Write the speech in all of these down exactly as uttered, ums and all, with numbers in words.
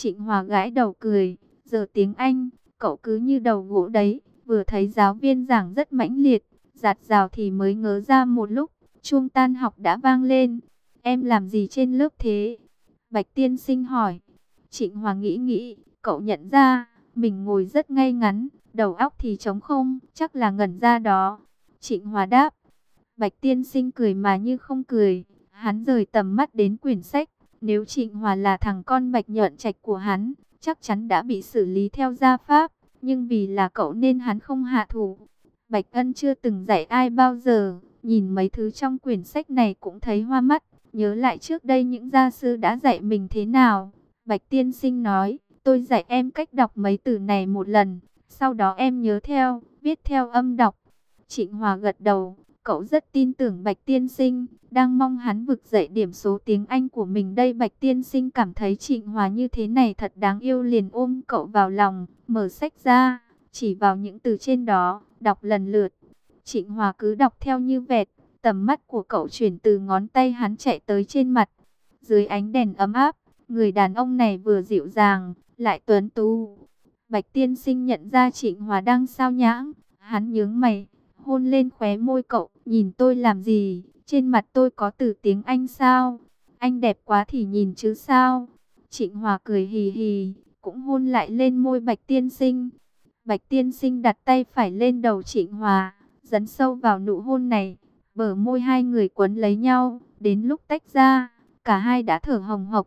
Trịnh Hòa gãi đầu cười, giờ tiếng Anh, cậu cứ như đầu gỗ đấy, vừa thấy giáo viên giảng rất mãnh liệt, dạt dào thì mới ngớ ra một lúc, chuông tan học đã vang lên. Em làm gì trên lớp thế? Bạch tiên sinh hỏi. Trịnh Hòa nghĩ nghĩ, cậu nhận ra, mình ngồi rất ngay ngắn, đầu óc thì trống không, chắc là ngẩn ra đó. Trịnh Hòa đáp. Bạch tiên sinh cười mà như không cười, hắn rời tầm mắt đến quyển sách. Nếu Trịnh Hòa là thằng con Bạch Nhợn Trạch của hắn, chắc chắn đã bị xử lý theo gia pháp, nhưng vì là cậu nên hắn không hạ thủ. Bạch Ân chưa từng dạy ai bao giờ, nhìn mấy thứ trong quyển sách này cũng thấy hoa mắt, nhớ lại trước đây những gia sư đã dạy mình thế nào. Bạch tiên sinh nói, tôi dạy em cách đọc mấy từ này một lần, sau đó em nhớ theo, viết theo âm đọc. Trịnh Hòa gật đầu, cậu rất tin tưởng Bạch tiên sinh, đang mong hắn vực dậy điểm số tiếng Anh của mình đây. Bạch tiên sinh cảm thấy Trịnh Hòa như thế này thật đáng yêu, liền ôm cậu vào lòng, mở sách ra, chỉ vào những từ trên đó, đọc lần lượt. Trịnh Hòa cứ đọc theo như vẹt, tầm mắt của cậu chuyển từ ngón tay hắn chạy tới trên mặt. Dưới ánh đèn ấm áp, người đàn ông này vừa dịu dàng, lại tuấn tú. Bạch tiên sinh nhận ra Trịnh Hòa đang sao nhãng, hắn nhướng mày, hôn lên khóe môi cậu, nhìn tôi làm gì, trên mặt tôi có từ tiếng Anh sao? Anh đẹp quá thì nhìn chứ sao? Trịnh Hòa cười hì hì, cũng hôn lại lên môi Bạch tiên sinh. Bạch tiên sinh đặt tay phải lên đầu Trịnh Hòa, dấn sâu vào nụ hôn này, bờ môi hai người quấn lấy nhau, đến lúc tách ra, cả hai đã thở hồng hộc.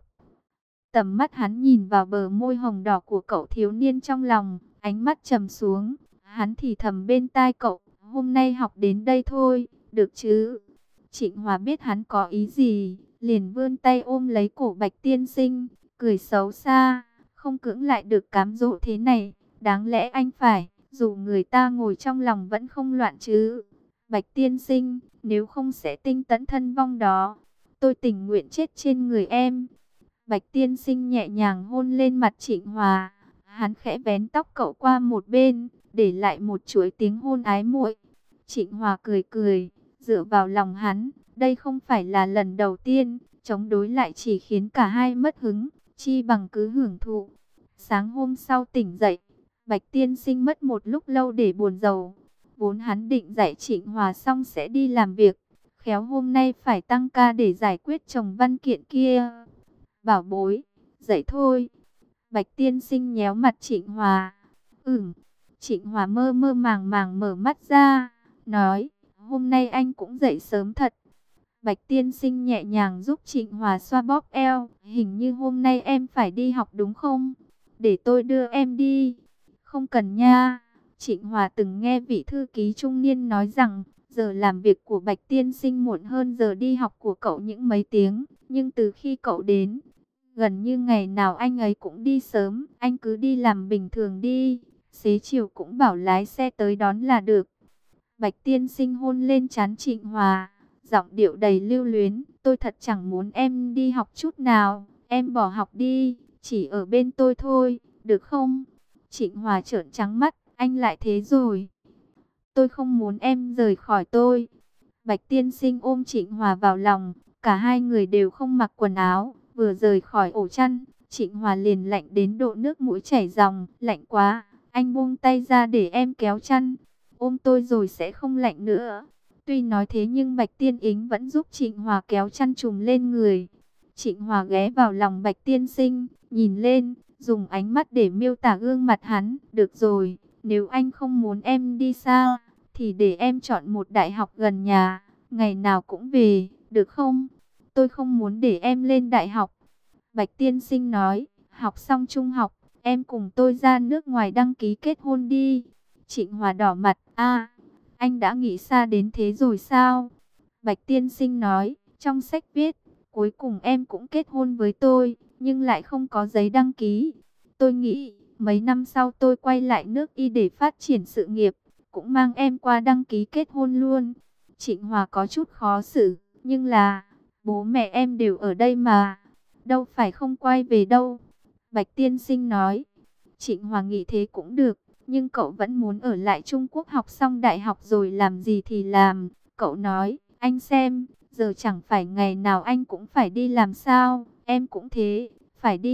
Tầm mắt hắn nhìn vào bờ môi hồng đỏ của cậu thiếu niên trong lòng, ánh mắt trầm xuống, hắn thì thầm bên tai cậu, hôm nay học đến đây thôi, được chứ? Trịnh Hòa biết hắn có ý gì, liền vươn tay ôm lấy cổ Bạch tiên sinh, cười xấu xa, không cưỡng lại được cám dỗ thế này, đáng lẽ anh phải, dù người ta ngồi trong lòng vẫn không loạn chứ. Bạch tiên sinh, nếu không sẽ tinh tấn thân vong đó, tôi tình nguyện chết trên người em. Bạch tiên sinh nhẹ nhàng hôn lên mặt Trịnh Hòa, hắn khẽ vén tóc cậu qua một bên, để lại một chuỗi tiếng hôn ái muội. Trịnh Hòa cười cười, dựa vào lòng hắn, đây không phải là lần đầu tiên, chống đối lại chỉ khiến cả hai mất hứng, chi bằng cứ hưởng thụ. Sáng hôm sau tỉnh dậy, Bạch tiên sinh mất một lúc lâu để buồn rầu, vốn hắn định dạy Trịnh Hòa xong sẽ đi làm việc, khéo hôm nay phải tăng ca để giải quyết chồng văn kiện kia. Bảo bối, dậy thôi. Bạch tiên sinh nhéo mặt Trịnh Hòa. Ừm. Trịnh Hòa mơ mơ màng màng mở mắt ra, nói, hôm nay anh cũng dậy sớm thật. Bạch tiên sinh nhẹ nhàng giúp Trịnh Hòa xoa bóp eo, hình như hôm nay em phải đi học đúng không? Để tôi đưa em đi. Không cần nha. Trịnh Hòa từng nghe vị thư ký trung niên nói rằng, giờ làm việc của Bạch tiên sinh muộn hơn giờ đi học của cậu những mấy tiếng, nhưng từ khi cậu đến, gần như ngày nào anh ấy cũng đi sớm, anh cứ đi làm bình thường đi, xế chiều cũng bảo lái xe tới đón là được. Bạch tiên sinh hôn lên trán Trịnh Hòa, giọng điệu đầy lưu luyến, tôi thật chẳng muốn em đi học chút nào, em bỏ học đi, chỉ ở bên tôi thôi, được không? Trịnh Hòa trợn trắng mắt, anh lại thế rồi. Tôi không muốn em rời khỏi tôi. Bạch tiên sinh ôm Trịnh Hòa vào lòng, cả hai người đều không mặc quần áo, vừa rời khỏi ổ chăn, Trịnh Hòa liền lạnh đến độ nước mũi chảy ròng, lạnh quá, anh buông tay ra để em kéo chăn, ôm tôi rồi sẽ không lạnh nữa. Tuy nói thế nhưng Bạch Tiên Ính vẫn giúp Trịnh Hòa kéo chăn trùm lên người. Trịnh Hòa ghé vào lòng Bạch tiên sinh, nhìn lên, dùng ánh mắt để miêu tả gương mặt hắn, được rồi, nếu anh không muốn em đi xa, thì để em chọn một đại học gần nhà, ngày nào cũng về, được không? Tôi không muốn để em lên đại học. Bạch tiên sinh nói, học xong trung học, em cùng tôi ra nước ngoài đăng ký kết hôn đi. Trịnh Hòa đỏ mặt, a, anh đã nghĩ xa đến thế rồi sao? Bạch tiên sinh nói, trong sách viết, cuối cùng em cũng kết hôn với tôi, nhưng lại không có giấy đăng ký. Tôi nghĩ, mấy năm sau tôi quay lại nước Y để phát triển sự nghiệp, cũng mang em qua đăng ký kết hôn luôn. Trịnh Hòa có chút khó xử, nhưng là, bố mẹ em đều ở đây mà, đâu phải không quay về đâu. Bạch tiên sinh nói, Trịnh Hòa nghĩ thế cũng được, nhưng cậu vẫn muốn ở lại Trung Quốc học xong đại học rồi làm gì thì làm. Cậu nói, anh xem, giờ chẳng phải ngày nào anh cũng phải đi làm sao, em cũng thế, phải đi học,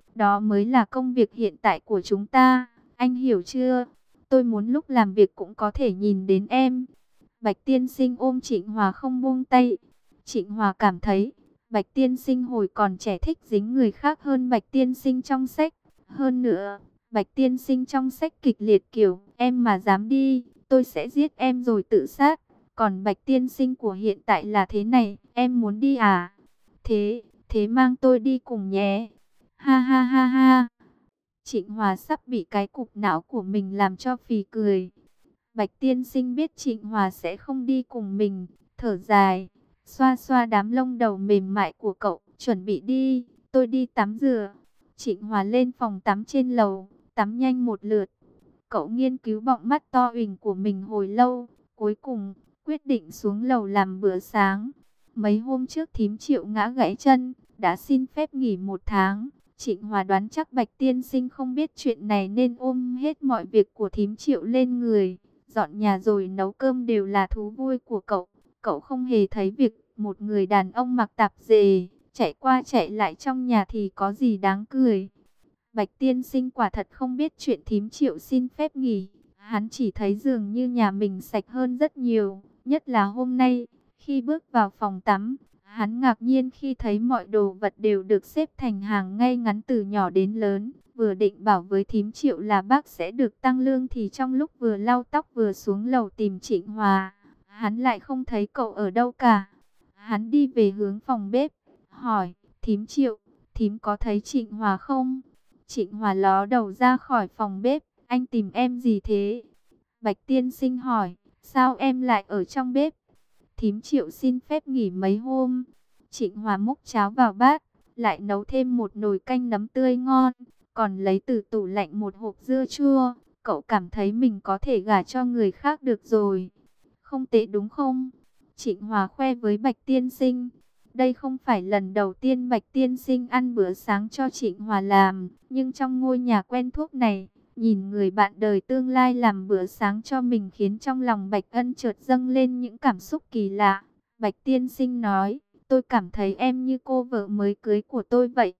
Đó mới là công việc hiện tại của chúng ta, anh hiểu chưa? Tôi muốn lúc làm việc cũng có thể nhìn đến em. Bạch tiên sinh ôm Trịnh Hòa không buông tay. Trịnh Hòa cảm thấy, Bạch tiên sinh hồi còn trẻ thích dính người khác hơn Bạch tiên sinh trong sách. Hơn nữa, Bạch tiên sinh trong sách kịch liệt kiểu, em mà dám đi, tôi sẽ giết em rồi tự sát. Còn Bạch tiên sinh của hiện tại là thế này, em muốn đi à? Thế, thế mang tôi đi cùng nhé. Ha ha ha ha. Trịnh Hòa sắp bị cái cục não của mình làm cho phì cười. Bạch tiên sinh biết Trịnh Hòa sẽ không đi cùng mình, thở dài, xoa xoa đám lông đầu mềm mại của cậu, chuẩn bị đi, tôi đi tắm rửa. Trịnh Hòa lên phòng tắm trên lầu, tắm nhanh một lượt. Cậu nghiên cứu bọng mắt to uỳnh của mình hồi lâu, cuối cùng quyết định xuống lầu làm bữa sáng. Mấy hôm trước thím Triệu ngã gãy chân, đã xin phép nghỉ một tháng. Trịnh Hòa đoán chắc Bạch tiên sinh không biết chuyện này nên ôm hết mọi việc của thím Triệu lên người. Dọn nhà rồi nấu cơm đều là thú vui của cậu. Cậu không hề thấy việc một người đàn ông mặc tạp dề, chạy qua chạy lại trong nhà thì có gì đáng cười. Bạch tiên sinh quả thật không biết chuyện thím Triệu xin phép nghỉ. Hắn chỉ thấy dường như nhà mình sạch hơn rất nhiều. Nhất là hôm nay, khi bước vào phòng tắm, hắn ngạc nhiên khi thấy mọi đồ vật đều được xếp thành hàng ngay ngắn từ nhỏ đến lớn. Vừa định bảo với thím Triệu là bác sẽ được tăng lương thì trong lúc vừa lau tóc vừa xuống lầu tìm Trịnh Hòa, hắn lại không thấy cậu ở đâu cả. Hắn đi về hướng phòng bếp, hỏi, thím Triệu, thím có thấy Trịnh Hòa không? Trịnh Hòa ló đầu ra khỏi phòng bếp, anh tìm em gì thế? Bạch tiên sinh hỏi, sao em lại ở trong bếp? Thím Triệu xin phép nghỉ mấy hôm. Trịnh Hòa múc cháo vào bát, lại nấu thêm một nồi canh nấm tươi ngon, còn lấy từ tủ lạnh một hộp dưa chua. Cậu cảm thấy mình có thể gả cho người khác được rồi. Không tệ đúng không? Trịnh Hòa khoe với Bạch tiên sinh. Đây không phải lần đầu tiên Bạch tiên sinh ăn bữa sáng cho Trịnh Hòa làm, nhưng trong ngôi nhà quen thuộc này, nhìn người bạn đời tương lai làm bữa sáng cho mình khiến trong lòng Bạch Ân chợt dâng lên những cảm xúc kỳ lạ. Bạch tiên sinh nói, tôi cảm thấy em như cô vợ mới cưới của tôi vậy.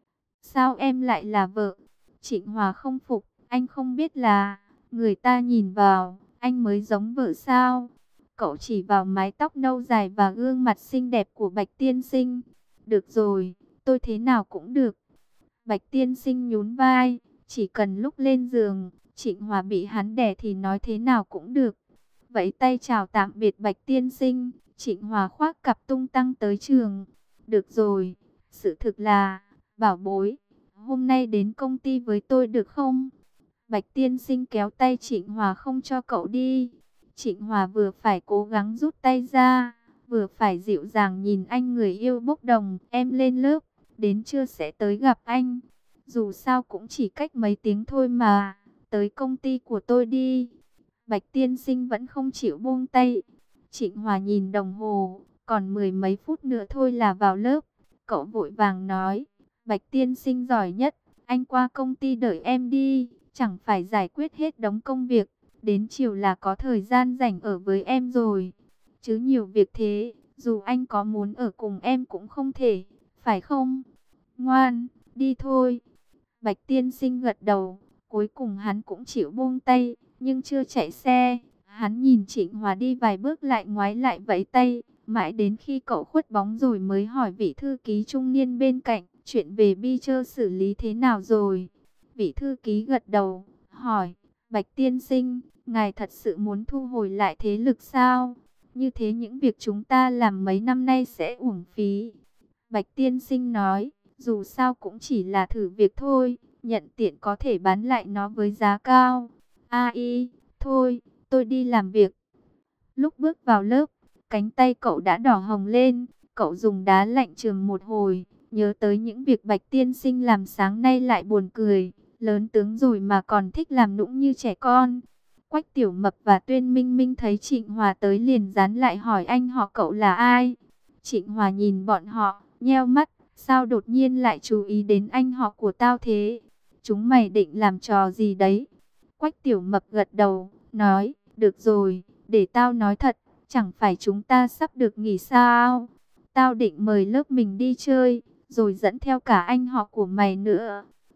Sao em lại là vợ? Trịnh Hòa không phục, anh không biết là, người ta nhìn vào, anh mới giống vợ sao? Cậu chỉ vào mái tóc nâu dài và gương mặt xinh đẹp của Bạch tiên sinh. Được rồi, tôi thế nào cũng được. Bạch tiên sinh nhún vai, chỉ cần lúc lên giường, Trịnh Hòa bị hắn đè thì nói thế nào cũng được. Vẫy tay chào tạm biệt Bạch tiên sinh, Trịnh Hòa khoác cặp tung tăng tới trường. Được rồi, sự thực là, bảo bối, hôm nay đến công ty với tôi được không? Bạch tiên sinh kéo tay Trịnh Hòa không cho cậu đi. Trịnh Hòa vừa phải cố gắng rút tay ra, vừa phải dịu dàng nhìn anh người yêu bốc đồng. Em lên lớp, đến trưa sẽ tới gặp anh. Dù sao cũng chỉ cách mấy tiếng thôi mà, tới công ty của tôi đi. Bạch tiên sinh vẫn không chịu buông tay. Trịnh Hòa nhìn đồng hồ, còn mười mấy phút nữa thôi là vào lớp. Cậu vội vàng nói, Bạch tiên sinh giỏi nhất, anh qua công ty đợi em đi, chẳng phải giải quyết hết đống công việc, đến chiều là có thời gian rảnh ở với em rồi. Chứ nhiều việc thế, dù anh có muốn ở cùng em cũng không thể, phải không? Ngoan, đi thôi. Bạch tiên sinh gật đầu, cuối cùng hắn cũng chịu buông tay, nhưng chưa chạy xe. Hắn nhìn Trịnh Hòa đi vài bước lại ngoái lại vẫy tay, mãi đến khi cậu khuất bóng rồi mới hỏi vị thư ký trung niên bên cạnh, chuyện về Beecher xử lý thế nào rồi? Vị thư ký gật đầu, hỏi, Bạch tiên sinh, ngài thật sự muốn thu hồi lại thế lực sao? Như thế những việc chúng ta làm mấy năm nay sẽ uổng phí. Bạch tiên sinh nói, dù sao cũng chỉ là thử việc thôi, nhận tiện có thể bán lại nó với giá cao. Ai, thôi, tôi đi làm việc. Lúc bước vào lớp, cánh tay cậu đã đỏ hồng lên, cậu dùng đá lạnh chườm một hồi, nhớ tới những việc Bạch tiên sinh làm sáng nay lại buồn cười, lớn tướng rồi mà còn thích làm nũng như trẻ con. Quách Tiểu Mập và Tuyên Minh Minh thấy Trịnh Hòa tới liền dán lại hỏi anh họ cậu là ai. Trịnh Hòa nhìn bọn họ, nheo mắt, sao đột nhiên lại chú ý đến anh họ của tao thế? Chúng mày định làm trò gì đấy? Quách Tiểu Mập gật đầu, nói, được rồi, để tao nói thật, chẳng phải chúng ta sắp được nghỉ sao? Tao định mời lớp mình đi chơi, rồi dẫn theo cả anh họ của mày nữa.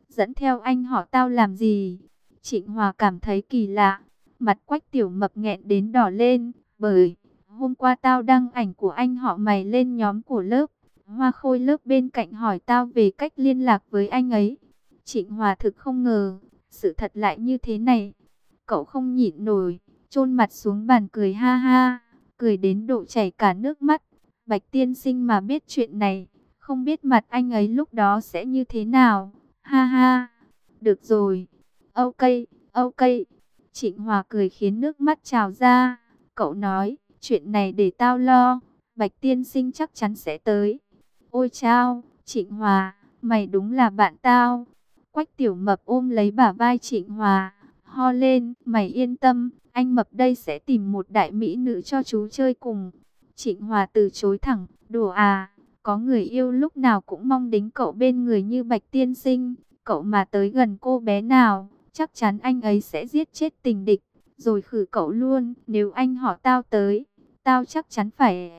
dẫn theo anh họ tao làm gì? Trịnh Hòa cảm thấy kỳ lạ, mặt Quách Tiểu Mập nghẹn đến đỏ lên, bởi hôm qua tao đăng ảnh của anh họ mày lên nhóm của lớp. Hoa Khôi lớp bên cạnh hỏi tao về cách liên lạc với anh ấy. Trịnh Hòa thực không ngờ, sự thật lại như thế này. Cậu không nhịn nổi, chôn mặt xuống bàn cười ha ha, cười đến độ chảy cả nước mắt. Bạch tiên sinh mà biết chuyện này, không biết mặt anh ấy lúc đó sẽ như thế nào. Ha ha, được rồi, ok, ok. Trịnh Hòa cười khiến nước mắt trào ra. Cậu nói, chuyện này để tao lo, Bạch tiên sinh chắc chắn sẽ tới. Ôi chao, Trịnh Hòa, mày đúng là bạn tao. Quách Tiểu Mập ôm lấy bả vai Trịnh Hòa, ho lên, mày yên tâm, anh Mập đây sẽ tìm một đại mỹ nữ cho chú chơi cùng. Trịnh Hòa từ chối thẳng, đùa à, có người yêu lúc nào cũng mong đính cậu bên người như Bạch tiên sinh. Cậu mà tới gần cô bé nào, chắc chắn anh ấy sẽ giết chết tình địch, rồi khử cậu luôn. Nếu anh họ tao tới, tao chắc chắn phải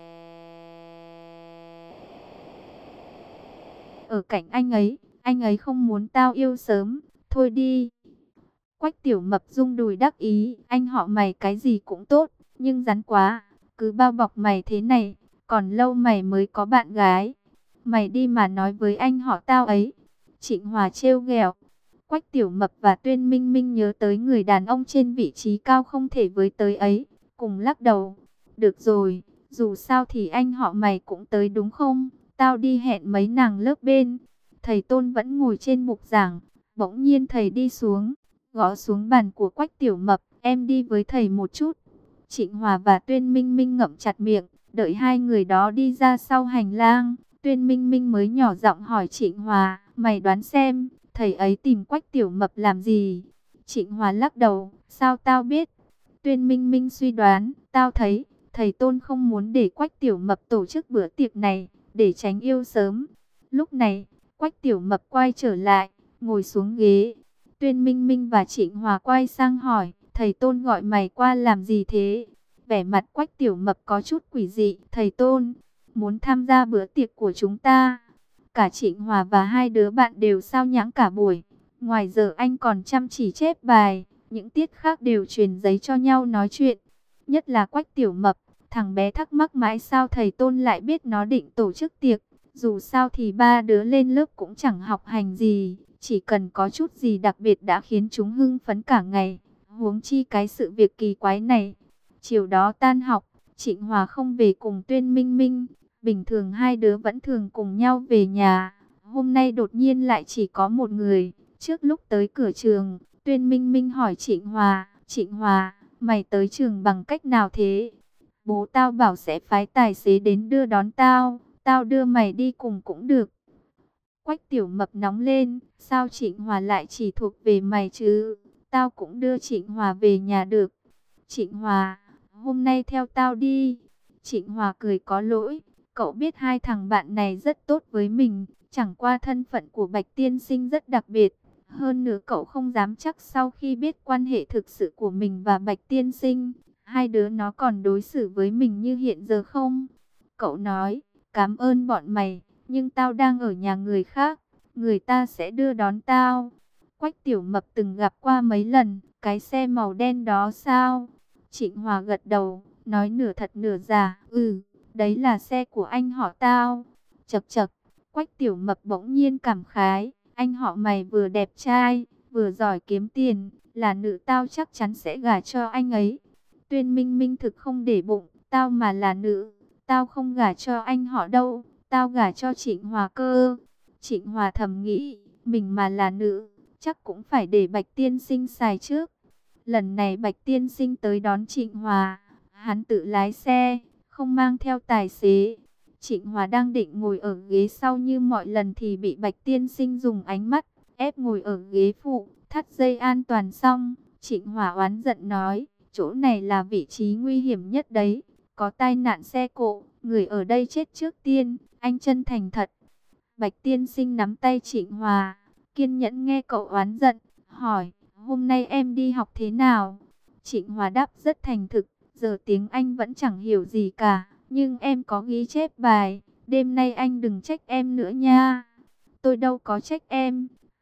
ở cạnh anh ấy. Anh ấy không muốn tao yêu sớm, thôi đi. Quách Tiểu Mập rung đùi đắc ý, anh họ mày cái gì cũng tốt, nhưng rắn quá, cứ bao bọc mày thế này, còn lâu mày mới có bạn gái. Mày đi mà nói với anh họ tao ấy. Trịnh Hòa trêu ghẹo. Quách Tiểu Mập và Tuyên Minh Minh nhớ tới người đàn ông trên vị trí cao không thể với tới ấy, cùng lắc đầu. Được rồi, dù sao thì anh họ mày cũng tới đúng không? Tao đi hẹn mấy nàng lớp bên. Thầy Tôn vẫn ngồi trên bục giảng, bỗng nhiên thầy đi xuống, gõ xuống bàn của Quách Tiểu Mập, em đi với thầy một chút. Trịnh Hòa và Tuyên Minh Minh ngậm chặt miệng, đợi hai người đó đi ra sau hành lang, Tuyên Minh Minh mới nhỏ giọng hỏi Trịnh Hòa, mày đoán xem, thầy ấy tìm Quách Tiểu Mập làm gì? Trịnh Hòa lắc đầu, sao tao biết? Tuyên Minh Minh suy đoán, tao thấy, thầy Tôn không muốn để Quách Tiểu Mập tổ chức bữa tiệc này, để tránh yêu sớm. Lúc này, Quách Tiểu Mập quay trở lại, ngồi xuống ghế. Tuyên Minh Minh và Trịnh Hòa quay sang hỏi, thầy Tôn gọi mày qua làm gì thế? Vẻ mặt Quách Tiểu Mập có chút quỷ dị, thầy Tôn muốn tham gia bữa tiệc của chúng ta. Cả Trịnh Hòa và hai đứa bạn đều sao nhãng cả buổi. Ngoài giờ anh còn chăm chỉ chép bài, những tiết khác đều truyền giấy cho nhau nói chuyện. Nhất là Quách Tiểu Mập, thằng bé thắc mắc mãi sao thầy Tôn lại biết nó định tổ chức tiệc. Dù sao thì ba đứa lên lớp cũng chẳng học hành gì, chỉ cần có chút gì đặc biệt đã khiến chúng hưng phấn cả ngày. Huống chi cái sự việc kỳ quái này. Chiều đó tan học, Trịnh Hòa không về cùng Tuyên Minh Minh. Bình thường hai đứa vẫn thường cùng nhau về nhà. Hôm nay đột nhiên lại chỉ có một người. Trước lúc tới cửa trường, Tuyên Minh Minh hỏi Trịnh Hòa, Trịnh Hòa, mày tới trường bằng cách nào thế? Bố tao bảo sẽ phái tài xế đến đưa đón tao. Tao đưa mày đi cùng cũng được. Quách Tiểu Mập nóng lên, sao Trịnh Hòa lại chỉ thuộc về mày chứ? Tao cũng đưa Trịnh Hòa về nhà được. Trịnh Hòa, hôm nay theo tao đi. Trịnh Hòa cười có lỗi, cậu biết hai thằng bạn này rất tốt với mình, chẳng qua thân phận của Bạch tiên sinh rất đặc biệt. Hơn nữa cậu không dám chắc sau khi biết quan hệ thực sự của mình và Bạch tiên sinh, hai đứa nó còn đối xử với mình như hiện giờ không? Cậu nói, cảm ơn bọn mày, nhưng tao đang ở nhà người khác, người ta sẽ đưa đón tao. Quách Tiểu Mập từng gặp qua mấy lần, cái xe màu đen đó sao? Trịnh Hòa gật đầu, nói nửa thật nửa giả, ừ, đấy là xe của anh họ tao. Chậc chậc, Quách Tiểu Mập bỗng nhiên cảm khái, anh họ mày vừa đẹp trai, vừa giỏi kiếm tiền, là nữ tao chắc chắn sẽ gả cho anh ấy. Tuyên Minh Minh thực không để bụng, tao mà là nữ, tao không gả cho anh họ đâu, tao gả cho Trịnh Hòa cơ. Trịnh Hòa thầm nghĩ, mình mà là nữ, chắc cũng phải để Bạch tiên sinh xài trước. Lần này Bạch tiên sinh tới đón Trịnh Hòa, hắn tự lái xe, không mang theo tài xế. Trịnh Hòa đang định ngồi ở ghế sau như mọi lần thì bị Bạch tiên sinh dùng ánh mắt ép ngồi ở ghế phụ, thắt dây an toàn xong. Trịnh Hòa oán giận nói, chỗ này là vị trí nguy hiểm nhất đấy, có tai nạn xe cộ, người ở đây chết trước tiên, anh chân thành thật. Bạch tiên sinh nắm tay Trịnh Hòa, kiên nhẫn nghe cậu oán giận, hỏi, hôm nay em đi học thế nào? Trịnh Hòa đáp rất thành thực, giờ tiếng Anh vẫn chẳng hiểu gì cả, nhưng em có ghi chép bài, đêm nay anh đừng trách em nữa nha. Tôi đâu có trách em.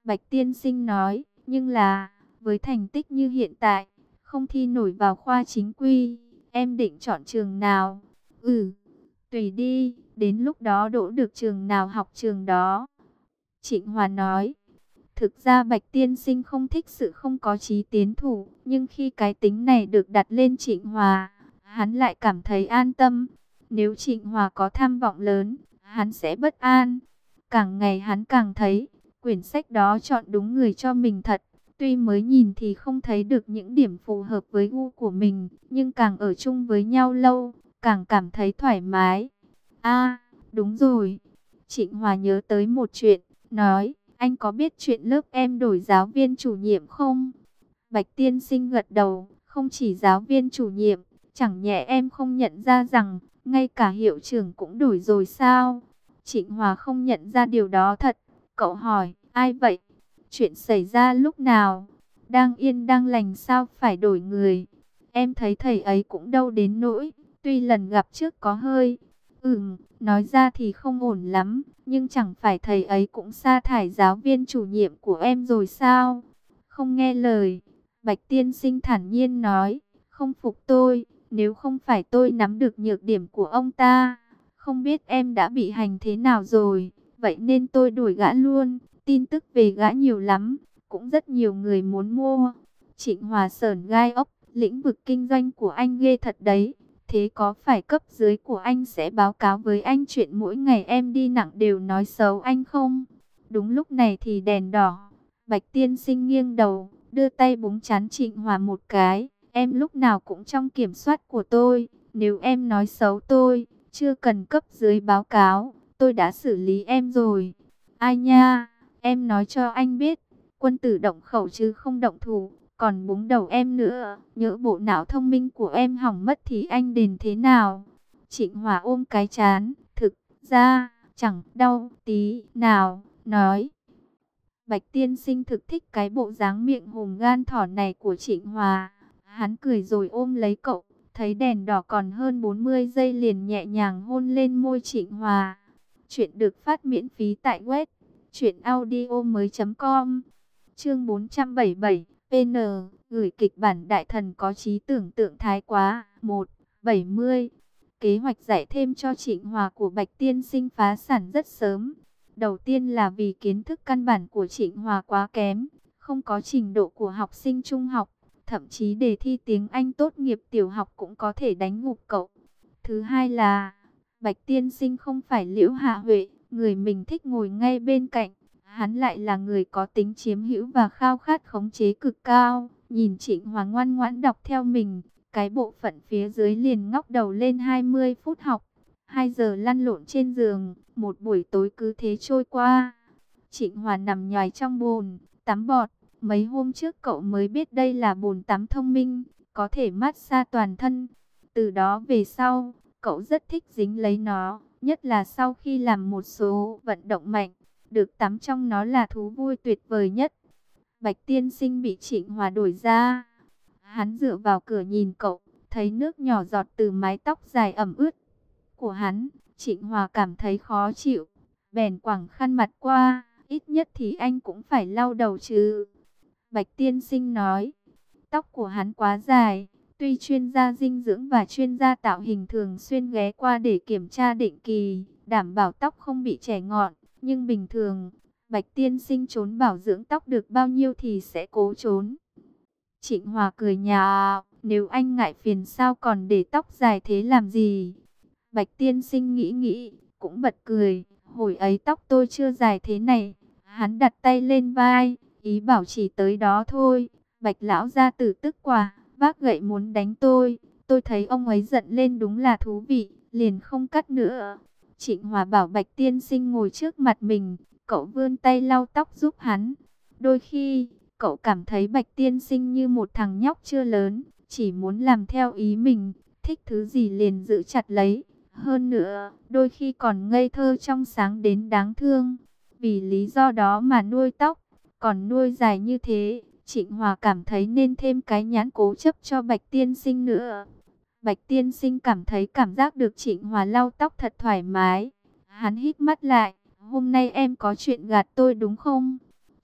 Bạch tiên sinh nói, nhưng là, với thành tích như hiện tại, không thi nổi vào khoa chính quy, em định chọn trường nào? Ừ, tùy đi, đến lúc đó đỗ được trường nào học trường đó. Trịnh Hòa nói, thực ra Bạch tiên sinh không thích sự không có chí tiến thủ, nhưng khi cái tính này được đặt lên Trịnh Hòa, hắn lại cảm thấy an tâm. Nếu Trịnh Hòa có tham vọng lớn, hắn sẽ bất an. Càng ngày hắn càng thấy, quyển sách đó chọn đúng người cho mình thật. Tuy mới nhìn thì không thấy được những điểm phù hợp với gu của mình, nhưng càng ở chung với nhau lâu, càng cảm thấy thoải mái. À, đúng rồi. Trịnh Hòa nhớ tới một chuyện, nói, anh có biết chuyện lớp em đổi giáo viên chủ nhiệm không? Bạch tiên sinh gật đầu, không chỉ giáo viên chủ nhiệm, chẳng nhẽ em không nhận ra rằng, ngay cả hiệu trưởng cũng đổi rồi sao? Trịnh Hòa không nhận ra điều đó thật. Cậu hỏi, ai vậy? Chuyện xảy ra lúc nào? Đang yên đang lành sao phải đổi người? Em thấy thầy ấy cũng đâu đến nỗi, tuy lần gặp trước có hơi. Ừm, nói ra thì không ổn lắm, nhưng chẳng phải thầy ấy cũng sa thải giáo viên chủ nhiệm của em rồi sao? Không nghe lời. Bạch tiên sinh thản nhiên nói, không phục tôi, nếu không phải tôi nắm được nhược điểm của ông ta, không biết em đã bị hành thế nào rồi, vậy nên tôi đuổi gã luôn. Tin tức về gã nhiều lắm, cũng rất nhiều người muốn mua. Trịnh Hòa sởn gai ốc, lĩnh vực kinh doanh của anh ghê thật đấy. Thế có phải cấp dưới của anh sẽ báo cáo với anh chuyện mỗi ngày em đi nặng đều nói xấu anh không? Đúng lúc này thì đèn đỏ. Bạch tiên sinh nghiêng đầu, đưa tay búng trán Trịnh Hòa một cái. Em lúc nào cũng trong kiểm soát của tôi. Nếu em nói xấu tôi, chưa cần cấp dưới báo cáo, tôi đã xử lý em rồi. Ai nha, em nói cho anh biết, quân tử động khẩu chứ không động thủ. Còn búng đầu em nữa, nhỡ bộ não thông minh của em hỏng mất thì anh đền thế nào? Trịnh Hòa ôm cái chán, thực ra, chẳng đau tí nào, nói. Bạch tiên sinh thực thích cái bộ dáng miệng hùm gan thỏ này của Trịnh Hòa. Hắn cười rồi ôm lấy cậu, thấy đèn đỏ còn hơn bốn mươi giây liền nhẹ nhàng hôn lên môi Trịnh Hòa. Chuyện được phát miễn phí tại web truyện audio mới.com. Chương bốn trăm bảy mươi bảy, pê en, gửi kịch bản đại thần có trí tưởng tượng thái quá. một, bảy mươi. Kế hoạch dạy thêm cho Trịnh Hòa của Bạch tiên sinh phá sản rất sớm. Đầu tiên là vì kiến thức căn bản của Trịnh Hòa quá kém, không có trình độ của học sinh trung học, thậm chí đề thi tiếng Anh tốt nghiệp tiểu học cũng có thể đánh gục cậu. Thứ hai là, Bạch tiên sinh không phải Liễu Hạ Huệ, người mình thích ngồi ngay bên cạnh. Hắn lại là người có tính chiếm hữu và khao khát khống chế cực cao. Nhìn Trịnh Hòa ngoan ngoãn đọc theo mình, cái bộ phận phía dưới liền ngóc đầu lên hai mươi phút học. hai giờ lăn lộn trên giường, một buổi tối cứ thế trôi qua. Trịnh Hòa nằm nhoài trong bồn, tắm bọt. Mấy hôm trước cậu mới biết đây là bồn tắm thông minh, có thể massage toàn thân. Từ đó về sau, cậu rất thích dính lấy nó, nhất là sau khi làm một số vận động mạnh. Được tắm trong nó là thú vui tuyệt vời nhất. Bạch tiên sinh bị Trịnh Hòa đuổi ra. Hắn dựa vào cửa nhìn cậu, thấy nước nhỏ giọt từ mái tóc dài ẩm ướt của hắn. Trịnh Hòa cảm thấy khó chịu, bèn quẳng khăn mặt qua, ít nhất thì anh cũng phải lau đầu chứ. Bạch tiên sinh nói, tóc của hắn quá dài, tuy chuyên gia dinh dưỡng và chuyên gia tạo hình thường xuyên ghé qua để kiểm tra định kỳ, đảm bảo tóc không bị chẻ ngọn, nhưng bình thường, Bạch tiên sinh trốn bảo dưỡng tóc được bao nhiêu thì sẽ cố trốn. Trịnh Hòa cười nhạo, nếu anh ngại phiền sao còn để tóc dài thế làm gì? Bạch tiên sinh nghĩ nghĩ, cũng bật cười, hồi ấy tóc tôi chưa dài thế này. Hắn đặt tay lên vai, ý bảo chỉ tới đó thôi. Bạch lão gia tử tức quả, vác gậy muốn đánh tôi. Tôi thấy ông ấy giận lên đúng là thú vị, liền không cắt nữa. Trịnh Hòa bảo Bạch tiên sinh ngồi trước mặt mình, cậu vươn tay lau tóc giúp hắn. Đôi khi, cậu cảm thấy Bạch tiên sinh như một thằng nhóc chưa lớn, chỉ muốn làm theo ý mình, thích thứ gì liền giữ chặt lấy. Hơn nữa, đôi khi còn ngây thơ trong sáng đến đáng thương. Vì lý do đó mà nuôi tóc, còn nuôi dài như thế, Trịnh Hòa cảm thấy nên thêm cái nhãn cố chấp cho Bạch tiên sinh nữa. Bạch tiên sinh cảm thấy cảm giác được Trịnh Hòa lau tóc thật thoải mái. Hắn hít mắt lại, hôm nay em có chuyện gạt tôi đúng không?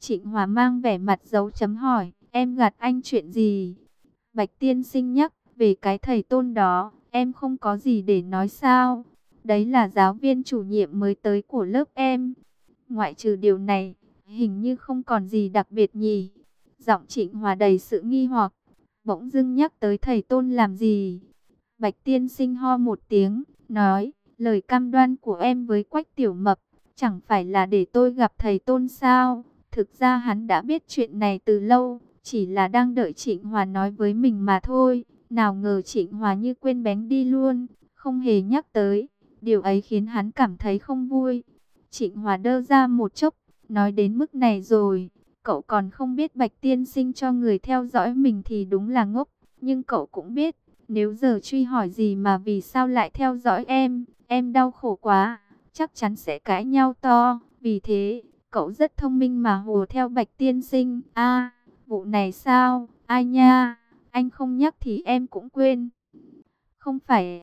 Trịnh Hòa mang vẻ mặt dấu chấm hỏi, em gạt anh chuyện gì? Bạch tiên sinh nhắc về cái thầy tôn đó, em không có gì để nói sao? Đấy là giáo viên chủ nhiệm mới tới của lớp em. Ngoại trừ điều này, hình như không còn gì đặc biệt nhỉ? Giọng Trịnh Hòa đầy sự nghi hoặc, bỗng dưng nhắc tới thầy tôn làm gì? Bạch tiên sinh ho một tiếng, nói, lời cam đoan của em với Quách Tiểu Mập, chẳng phải là để tôi gặp thầy tôn sao? Thực ra hắn đã biết chuyện này từ lâu, chỉ là đang đợi Trịnh Hòa nói với mình mà thôi. Nào ngờ Trịnh Hòa như quên bén đi luôn, không hề nhắc tới. Điều ấy khiến hắn cảm thấy không vui. Trịnh Hòa đơ ra một chốc, nói đến mức này rồi, cậu còn không biết Bạch tiên sinh cho người theo dõi mình thì đúng là ngốc. Nhưng cậu cũng biết, nếu giờ truy hỏi gì mà vì sao lại theo dõi em, em đau khổ quá, chắc chắn sẽ cãi nhau to. Vì thế, cậu rất thông minh mà hùa theo Bạch tiên sinh. À, vụ này sao? Ai nha, anh không nhắc thì em cũng quên. Không phải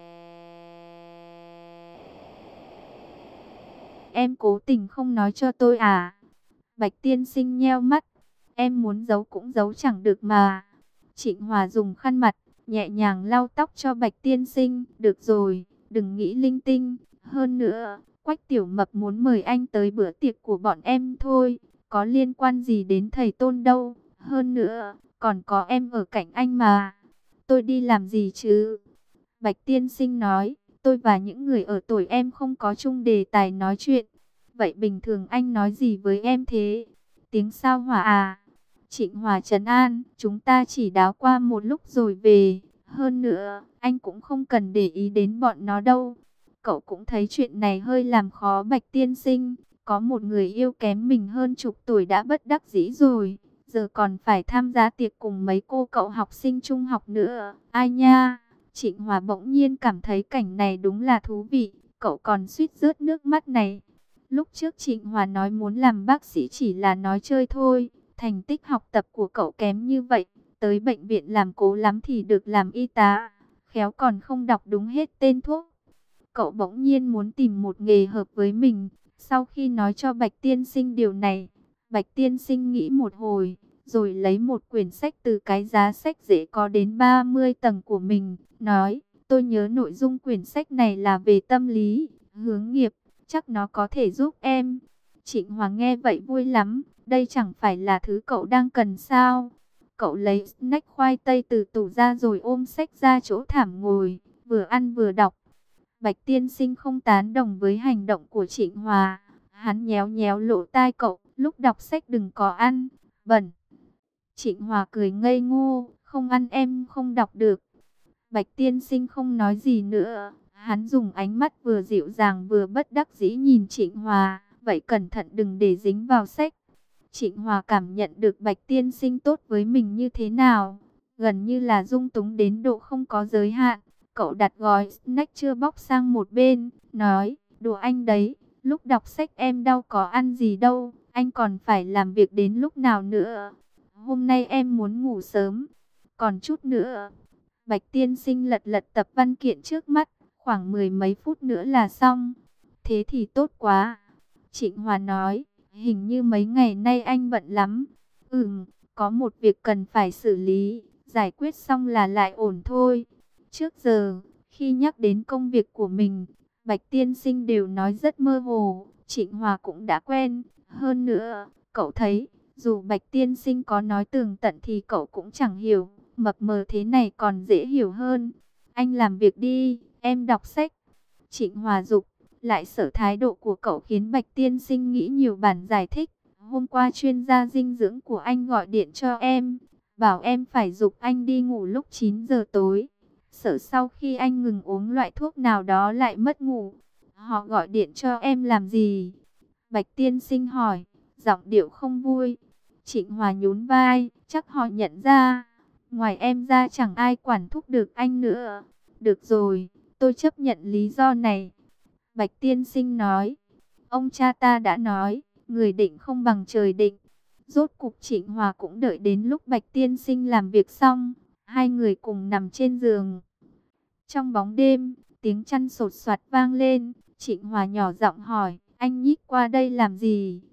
em cố tình không nói cho tôi à? Bạch tiên sinh nheo mắt, em muốn giấu cũng giấu chẳng được mà. Trịnh Hòa dùng khăn mặt, nhẹ nhàng lau tóc cho Bạch tiên sinh. Được rồi, đừng nghĩ linh tinh. Hơn nữa, Quách Tiểu Mập muốn mời anh tới bữa tiệc của bọn em thôi, có liên quan gì đến thầy tôn đâu. Hơn nữa, còn có em ở cạnh anh mà. Tôi đi làm gì chứ? Bạch tiên sinh nói, tôi và những người ở tuổi em không có chung đề tài nói chuyện. Vậy bình thường anh nói gì với em thế? Tiếng sao hỏa à? Trịnh Hòa trấn an, chúng ta chỉ đáo qua một lúc rồi về. Hơn nữa, anh cũng không cần để ý đến bọn nó đâu. Cậu cũng thấy chuyện này hơi làm khó Bạch tiên sinh. Có một người yêu kém mình hơn chục tuổi đã bất đắc dĩ rồi. Giờ còn phải tham gia tiệc cùng mấy cô cậu học sinh trung học nữa. Ai nha? Trịnh Hòa bỗng nhiên cảm thấy cảnh này đúng là thú vị. Cậu còn suýt rớt nước mắt này. Lúc trước Trịnh Hòa nói muốn làm bác sĩ chỉ là nói chơi thôi. Thành tích học tập của cậu kém như vậy, tới bệnh viện làm cố lắm thì được làm y tá. Khéo còn không đọc đúng hết tên thuốc. Cậu bỗng nhiên muốn tìm một nghề hợp với mình. Sau khi nói cho Bạch tiên sinh điều này, Bạch tiên sinh nghĩ một hồi, rồi lấy một quyển sách từ cái giá sách dễ có đến ba mươi tầng của mình, nói, tôi nhớ nội dung quyển sách này là về tâm lý, hướng nghiệp, chắc nó có thể giúp em. Trịnh Hoàng nghe vậy vui lắm, đây chẳng phải là thứ cậu đang cần sao? Cậu lấy snack khoai tây từ tủ ra rồi ôm sách ra chỗ thảm ngồi, vừa ăn vừa đọc. Bạch tiên sinh không tán đồng với hành động của Trịnh Hòa. Hắn nhéo nhéo lỗ tai cậu, lúc đọc sách đừng có ăn, bẩn. Trịnh Hòa cười ngây ngô, không ăn em không đọc được. Bạch tiên sinh không nói gì nữa. Hắn dùng ánh mắt vừa dịu dàng vừa bất đắc dĩ nhìn Trịnh Hòa. Vậy cẩn thận đừng để dính vào sách. Trịnh Hòa cảm nhận được Bạch tiên sinh tốt với mình như thế nào. Gần như là dung túng đến độ không có giới hạn. Cậu đặt gói snack chưa bóc sang một bên, nói, đùa anh đấy, lúc đọc sách em đâu có ăn gì đâu, anh còn phải làm việc đến lúc nào nữa. Hôm nay em muốn ngủ sớm, còn chút nữa. Bạch tiên sinh lật lật tập văn kiện trước mắt, khoảng mười mấy phút nữa là xong. Thế thì tốt quá. Trịnh Hòa nói, hình như mấy ngày nay anh bận lắm. Ừm, có một việc cần phải xử lý, giải quyết xong là lại ổn thôi. Trước giờ, khi nhắc đến công việc của mình, Bạch tiên sinh đều nói rất mơ hồ, Trịnh Hòa cũng đã quen. Hơn nữa, cậu thấy, dù Bạch tiên sinh có nói tường tận thì cậu cũng chẳng hiểu, mập mờ thế này còn dễ hiểu hơn. Anh làm việc đi, em đọc sách. Trịnh Hòa dục, lại sở thái độ của cậu khiến Bạch tiên sinh nghĩ nhiều bản giải thích. Hôm qua chuyên gia dinh dưỡng của anh gọi điện cho em, bảo em phải giục anh đi ngủ lúc chín giờ tối. Sợ sau khi anh ngừng uống loại thuốc nào đó lại mất ngủ. Họ gọi điện cho em làm gì? Bạch tiên sinh hỏi, giọng điệu không vui. Trịnh Hòa nhún vai, chắc họ nhận ra. Ngoài em ra chẳng ai quản thúc được anh nữa. Được rồi, tôi chấp nhận lý do này. Bạch tiên sinh nói, ông cha ta đã nói, người định không bằng trời định. Rốt cục Trịnh Hòa cũng đợi đến lúc Bạch tiên sinh làm việc xong. Hai người cùng nằm trên giường. Trong bóng đêm, tiếng chăn sột soạt vang lên. Trịnh Hòa nhỏ giọng hỏi, anh nhích qua đây làm gì?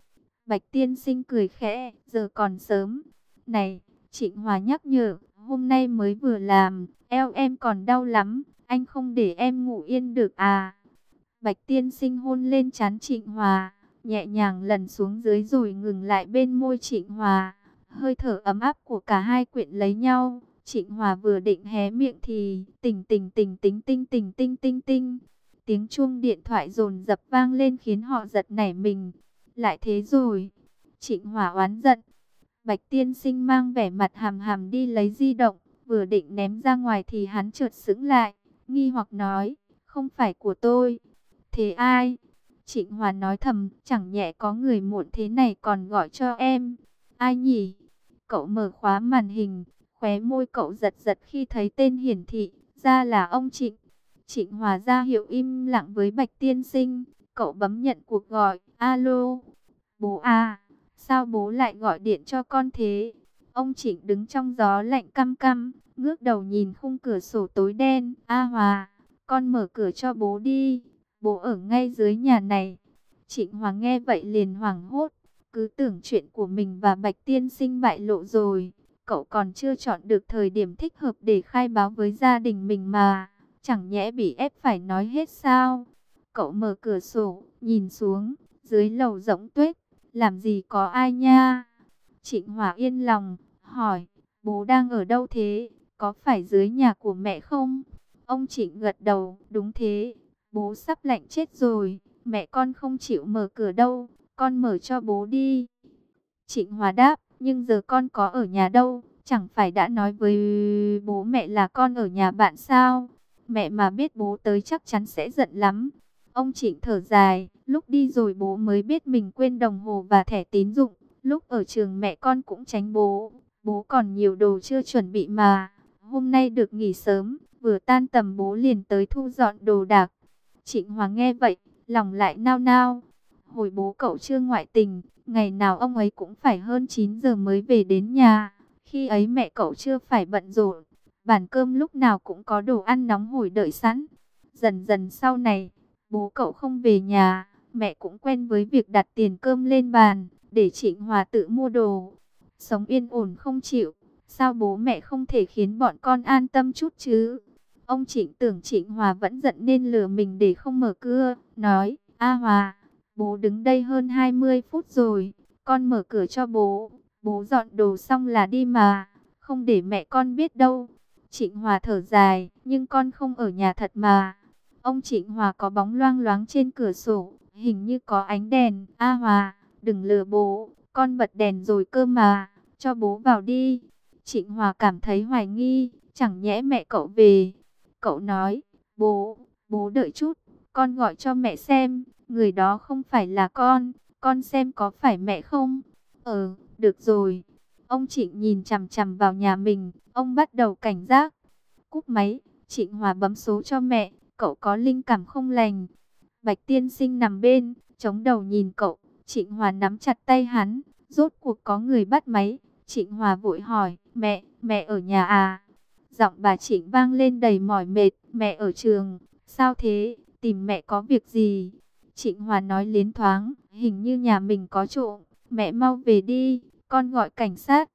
Bạch tiên sinh cười khẽ, giờ còn sớm. Này, Trịnh Hòa nhắc nhở, hôm nay mới vừa làm, eo em còn đau lắm, anh không để em ngủ yên được à? Bạch tiên sinh hôn lên trán Trịnh Hòa, nhẹ nhàng lần xuống dưới rồi ngừng lại bên môi Trịnh Hòa. Hơi thở ấm áp của cả hai quyện lấy nhau. Trịnh Hòa vừa định hé miệng thì tỉnh tỉnh tỉnh tính tinh tỉnh tinh tinh tinh. Tiếng chuông điện thoại dồn dập vang lên khiến họ giật nảy mình. Lại thế rồi. Trịnh Hòa oán giận. Bạch tiên sinh mang vẻ mặt hàm hàm đi lấy di động. Vừa định ném ra ngoài thì hắn chợt sững lại. Nghi hoặc nói, không phải của tôi. Thế ai? Trịnh Hòa nói thầm, chẳng nhẽ có người muộn thế này còn gọi cho em. Ai nhỉ? Cậu mở khóa màn hình, khóe môi cậu giật giật khi thấy tên hiển thị, ra là ông Trịnh. Trịnh Hòa ra hiệu im lặng với Bạch tiên sinh, cậu bấm nhận cuộc gọi. Alo, bố à, sao bố lại gọi điện cho con thế? Ông Trịnh đứng trong gió lạnh căm căm, ngước đầu nhìn khung cửa sổ tối đen. A Hòa, con mở cửa cho bố đi, bố ở ngay dưới nhà này. Trịnh Hòa nghe vậy liền hoảng hốt, cứ tưởng chuyện của mình và Bạch tiên sinh bại lộ rồi. Cậu còn chưa chọn được thời điểm thích hợp để khai báo với gia đình mình mà. Chẳng nhẽ bị ép phải nói hết sao? Cậu mở cửa sổ, nhìn xuống, dưới lầu rỗng tuếch, làm gì có ai nha? Trịnh Hòa yên lòng, hỏi, bố đang ở đâu thế? Có phải dưới nhà của mẹ không? Ông Trịnh gật đầu, đúng thế, bố sắp lạnh chết rồi, mẹ con không chịu mở cửa đâu, con mở cho bố đi. Trịnh Hòa đáp, nhưng giờ con có ở nhà đâu, chẳng phải đã nói với bố mẹ là con ở nhà bạn sao? Mẹ mà biết bố tới chắc chắn sẽ giận lắm. Ông Trịnh thở dài, lúc đi rồi bố mới biết mình quên đồng hồ và thẻ tín dụng. Lúc ở trường mẹ con cũng tránh bố, bố còn nhiều đồ chưa chuẩn bị mà. Hôm nay được nghỉ sớm, vừa tan tầm bố liền tới thu dọn đồ đạc. Trịnh Hòa nghe vậy, lòng lại nao nao. Hồi bố cậu chưa ngoại tình, ngày nào ông ấy cũng phải hơn chín giờ mới về đến nhà. Khi ấy mẹ cậu chưa phải bận rộn, bàn cơm lúc nào cũng có đồ ăn nóng hổi đợi sẵn. Dần dần sau này, bố cậu không về nhà, mẹ cũng quen với việc đặt tiền cơm lên bàn, để Trịnh Hòa tự mua đồ. Sống yên ổn không chịu, sao bố mẹ không thể khiến bọn con an tâm chút chứ? Ông Trịnh tưởng Trịnh Hòa vẫn giận nên lừa mình để không mở cửa, nói, A Hòa, bố đứng đây hơn hai mươi phút rồi, con mở cửa cho bố, bố dọn đồ xong là đi mà, không để mẹ con biết đâu. Trịnh Hòa thở dài, nhưng con không ở nhà thật mà. Ông Trịnh Hòa có bóng loang loáng trên cửa sổ, hình như có ánh đèn. A Hòa, đừng lừa bố, con bật đèn rồi cơ mà, cho bố vào đi. Trịnh Hòa cảm thấy hoài nghi, chẳng nhẽ mẹ cậu về. Cậu nói, bố, bố đợi chút, con gọi cho mẹ xem, người đó không phải là con, con xem có phải mẹ không? Ờ, được rồi. Ông Trịnh nhìn chằm chằm vào nhà mình, ông bắt đầu cảnh giác. Cúp máy, Trịnh Hòa bấm số cho mẹ, cậu có linh cảm không lành. Bạch tiên sinh nằm bên, chống đầu nhìn cậu, Trịnh Hòa nắm chặt tay hắn, rốt cuộc có người bắt máy. Trịnh Hòa vội hỏi, mẹ, mẹ ở nhà à? Giọng bà Trịnh vang lên đầy mỏi mệt, mẹ ở trường, sao thế, tìm mẹ có việc gì? Trịnh Hòa nói liến thoáng, hình như nhà mình có trộm, mẹ mau về đi, con gọi cảnh sát.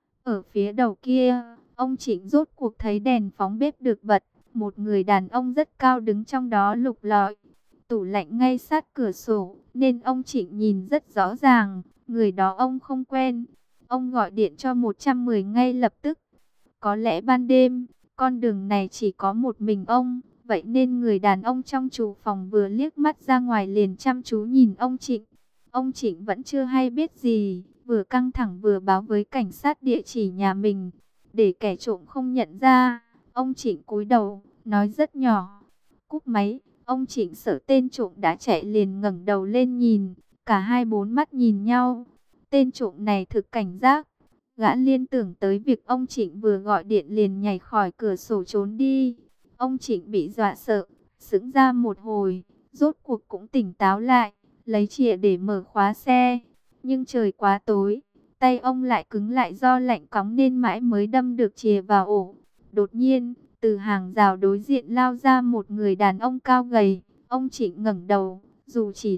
Ở phía đầu kia, ông Trịnh rốt cuộc thấy đèn phóng bếp được bật, một người đàn ông rất cao đứng trong đó lục lọi. Tủ lạnh ngay sát cửa sổ, nên ông Trịnh nhìn rất rõ ràng, người đó ông không quen. Ông gọi điện cho một trăm mười ngay lập tức. Có lẽ ban đêm, con đường này chỉ có một mình ông, vậy nên người đàn ông trong chủ phòng vừa liếc mắt ra ngoài liền chăm chú nhìn ông Trịnh. Ông Trịnh vẫn chưa hay biết gì, vừa căng thẳng vừa báo với cảnh sát địa chỉ nhà mình, để kẻ trộm không nhận ra. Ông Trịnh cúi đầu, nói rất nhỏ. Cúp máy, ông Trịnh sợ tên trộm đã chạy liền ngẩng đầu lên nhìn, cả hai bốn mắt nhìn nhau. Tên trộm này thực cảnh giác. Gã liên tưởng tới việc ông Trịnh vừa gọi điện liền nhảy khỏi cửa sổ trốn đi. Ông Trịnh bị dọa sợ, sững ra một hồi, rốt cuộc cũng tỉnh táo lại, lấy chìa để mở khóa xe. Nhưng trời quá tối, tay ông lại cứng lại do lạnh cóng nên mãi mới đâm được chìa vào ổ. Đột nhiên, từ hàng rào đối diện lao ra một người đàn ông cao gầy. Ông Trịnh ngẩng đầu, dù chỉ liếc